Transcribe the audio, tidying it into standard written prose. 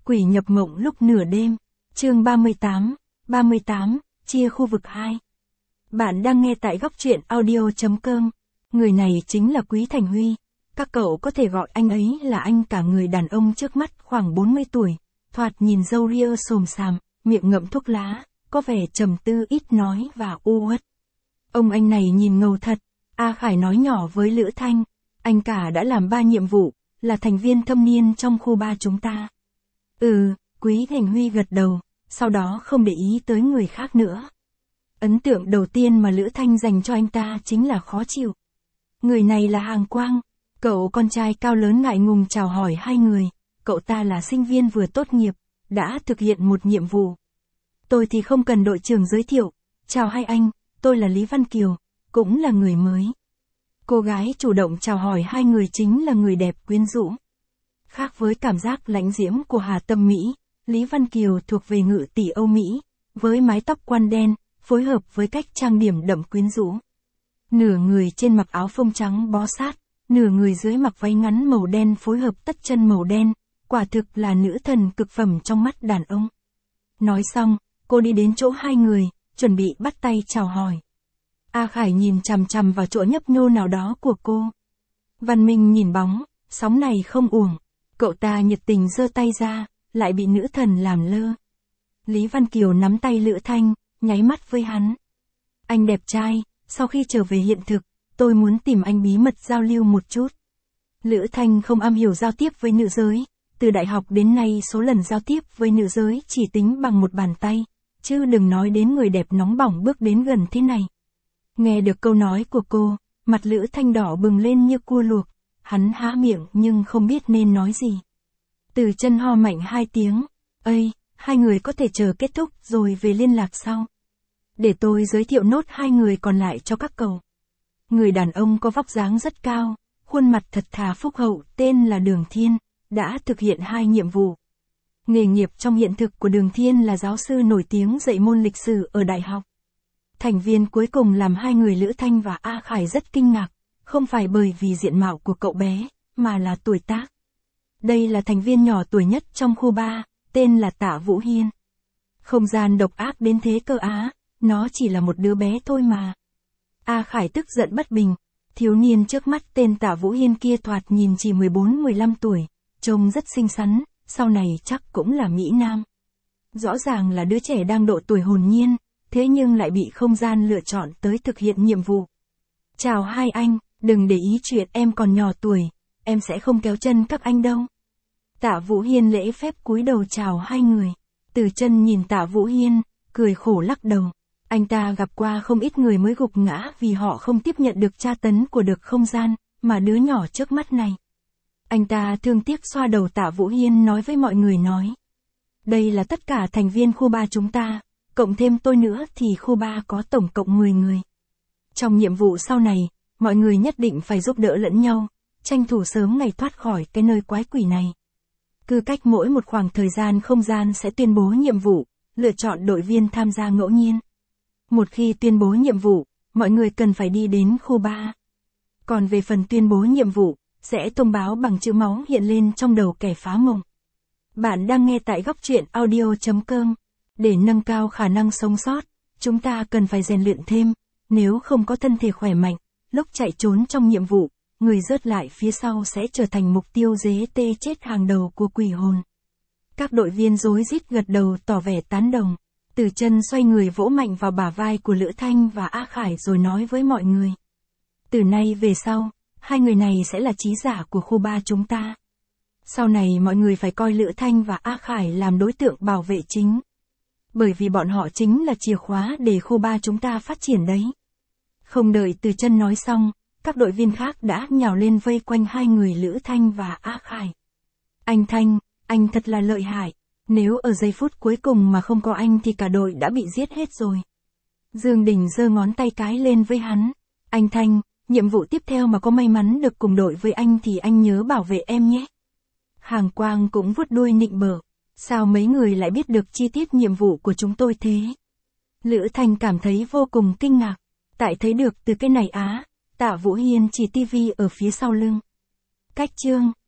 Quỷ nhập mộng lúc nửa đêm. Chương 38, chia khu vực 2. Bạn đang nghe tại góc truyện audio.com. Người này chính là Quý Thành Huy. Các cậu có thể gọi anh ấy là anh cả. Người đàn ông trước mắt khoảng 40 tuổi, thoạt nhìn râu ria xồm xàm, miệng ngậm thuốc lá, có vẻ trầm tư ít nói và u uất. Ông anh này nhìn ngầu thật. A Khải nói nhỏ với Lữ Thanh, anh cả đã làm 3 nhiệm vụ, là thành viên thâm niên trong khu 3 chúng ta. Quý Thành Huy gật đầu, sau đó không để ý tới người khác nữa. Ấn tượng đầu tiên mà Lữ Thanh dành cho anh ta chính là khó chịu. Người này là Hàng Quang, cậu con trai cao lớn ngại ngùng chào hỏi hai người, cậu ta là sinh viên vừa tốt nghiệp, đã thực hiện một nhiệm vụ. Tôi thì không cần đội trưởng giới thiệu, chào hai anh, tôi là Lý Văn Kiều, cũng là người mới. Cô gái chủ động chào hỏi hai người chính là người đẹp quyến rũ. Khác với cảm giác lãnh diễm của Hà Tâm Mỹ, Lý Văn Kiều thuộc về ngự tỷ Âu Mỹ, với mái tóc quăn đen, phối hợp với cách trang điểm đậm quyến rũ. Nửa người trên mặc áo phông trắng bó sát, nửa người dưới mặc váy ngắn màu đen phối hợp tất chân màu đen, quả thực là nữ thần cực phẩm trong mắt đàn ông. Nói xong, cô đi đến chỗ hai người, chuẩn bị bắt tay chào hỏi. A Khải nhìn chằm chằm vào chỗ nhấp nhô nào đó của cô. Văn Minh nhìn bóng, sóng này không uổng. Cậu ta nhiệt tình giơ tay ra, lại bị nữ thần làm lơ. Lý Văn Kiều nắm tay Lữ Thanh, nháy mắt với hắn. Anh đẹp trai, sau khi trở về hiện thực, tôi muốn tìm anh bí mật giao lưu một chút. Lữ Thanh không am hiểu giao tiếp với nữ giới, từ đại học đến nay số lần giao tiếp với nữ giới chỉ tính bằng một bàn tay, chứ đừng nói đến người đẹp nóng bỏng bước đến gần thế này. Nghe được câu nói của cô, mặt Lữ Thanh đỏ bừng lên như cua luộc, hắn há miệng nhưng không biết nên nói gì. Từ chân ho mạnh 2 tiếng, "Ây, hai người có thể chờ kết thúc rồi về liên lạc sau. Để tôi giới thiệu nốt hai người còn lại cho các cậu." Người đàn ông có vóc dáng rất cao, khuôn mặt thật thà phúc hậu, tên là Đường Thiên, đã thực hiện 2 nhiệm vụ. Nghề nghiệp trong hiện thực của Đường Thiên là giáo sư nổi tiếng dạy môn lịch sử ở đại học. Thành viên cuối cùng làm hai người Lữ Thanh và A Khải rất kinh ngạc, không phải bởi vì diện mạo của cậu bé, mà là tuổi tác. Đây là thành viên nhỏ tuổi nhất trong khu 3, tên là Tạ Vũ Hiên. Không gian độc ác đến thế cơ á, nó chỉ là một đứa bé thôi mà. A Khải tức giận bất bình, thiếu niên trước mắt tên Tạ Vũ Hiên kia thoạt nhìn chỉ 14-15 tuổi, trông rất xinh xắn, sau này chắc cũng là mỹ nam. Rõ ràng là đứa trẻ đang độ tuổi hồn nhiên, thế nhưng lại bị không gian lựa chọn tới thực hiện nhiệm vụ. "Chào hai anh, đừng để ý chuyện em còn nhỏ tuổi, em sẽ không kéo chân các anh đâu." Tạ Vũ Hiên lễ phép cúi đầu chào hai người. Từ Chân nhìn Tạ Vũ Hiên, cười khổ lắc đầu. Anh ta gặp qua không ít người mới gục ngã vì họ không tiếp nhận được tra tấn của được không gian, mà đứa nhỏ trước mắt này. Anh ta thương tiếc xoa đầu Tạ Vũ Hiên nói với mọi người nói. "Đây là tất cả thành viên khu 3 chúng ta, cộng thêm tôi nữa thì khu 3 có tổng cộng 10 người. Trong nhiệm vụ sau này, mọi người nhất định phải giúp đỡ lẫn nhau, tranh thủ sớm ngày thoát khỏi cái nơi quái quỷ này. Cứ cách mỗi một khoảng thời gian không gian sẽ tuyên bố nhiệm vụ, lựa chọn đội viên tham gia ngẫu nhiên. Một khi tuyên bố nhiệm vụ, mọi người cần phải đi đến khu 3. Còn về phần tuyên bố nhiệm vụ, sẽ thông báo bằng chữ máu hiện lên trong đầu kẻ phá mộng." Bạn đang nghe tại góc truyện audio.com. Để nâng cao khả năng sống sót, chúng ta cần phải rèn luyện thêm, nếu không có thân thể khỏe mạnh, lúc chạy trốn trong nhiệm vụ, người rớt lại phía sau sẽ trở thành mục tiêu dế tê chết hàng đầu của quỷ hồn. Các đội viên rối rít gật đầu tỏ vẻ tán đồng. Từ Chân xoay người vỗ mạnh vào bả vai của Lữ Thanh và A Khải rồi nói với mọi người. "Từ nay về sau, hai người này sẽ là trí giả của khu 3 chúng ta. Sau này mọi người phải coi Lữ Thanh và A Khải làm đối tượng bảo vệ chính. Bởi vì bọn họ chính là chìa khóa để khu 3 chúng ta phát triển đấy." Không đợi Từ Chân nói xong, các đội viên khác đã nhào lên vây quanh hai người Lữ Thanh và A Khải. "Anh Thanh, anh thật là lợi hại. Nếu ở giây phút cuối cùng mà không có anh thì cả đội đã bị giết hết rồi." Dương Đình giơ ngón tay cái lên với hắn. "Anh Thanh, nhiệm vụ tiếp theo mà có may mắn được cùng đội với anh thì anh nhớ bảo vệ em nhé." Hàng Quang cũng vuốt đuôi nịnh bợ. "Sao mấy người lại biết được chi tiết nhiệm vụ của chúng tôi thế?" Lữ Thanh cảm thấy vô cùng kinh ngạc. "Tại thấy được từ cái này á." Tạ Vũ Hiên chỉ tivi ở phía sau lưng. Cách chương